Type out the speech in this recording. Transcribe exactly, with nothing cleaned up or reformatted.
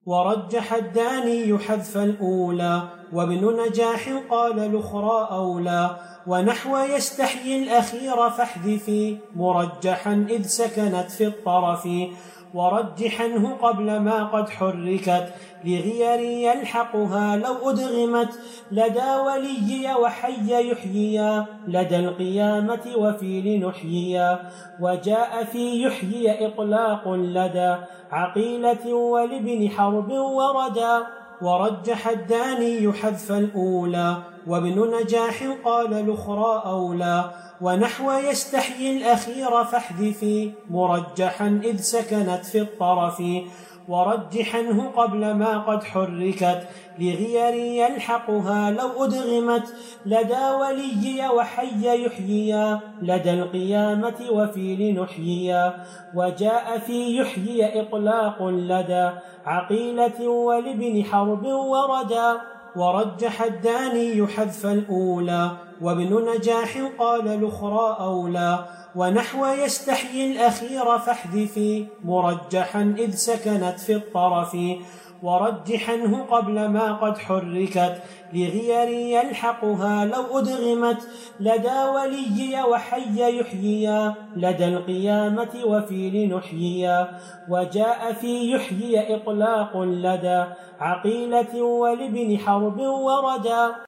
ورجح الداني حذف الأولى وابن نجاح قال الأخرى أولى ونحو يستحيي الأخير فاحذفي مرجحا إذ سكنت في الطرف ورجحنه قبل ما قد حركت لغير يلحقها لو أدغمت لدى ولي وحي يحييا لدى القيامة وفي لنحييا وجاء في يحيي إطلاق لدى عقيلة ولابن حرب وردا ورجح الداني حذف الأولى وابن نجاح قال الأخرى أولى ونحو يستحيي الأخير فاحذفي مرجحا إذ سكنت في الطرف ورجحنه قبل ما قد حركت لغير يلحقها لو أدغمت لدى ولي وحي يحييا لدى القيامة وفي لنحييا وجاء في يحيي إطلاق لدى عقيلة ولابن حرب وردا ورجح الداني حذف الأولى وابن نجاح قال الأخرى أولى ونحو يستحيي الأخير فاحذفي مرجحا إذ سكنت في الطرف ورجحنه قبل ما قد حركت لغير يلحقها لو أدغمت لدى ولي وحي يحييا لدى القيامة وفي لنحييا وجاء في يحيي إطلاق لدى عقيلة ولابن حرب وردا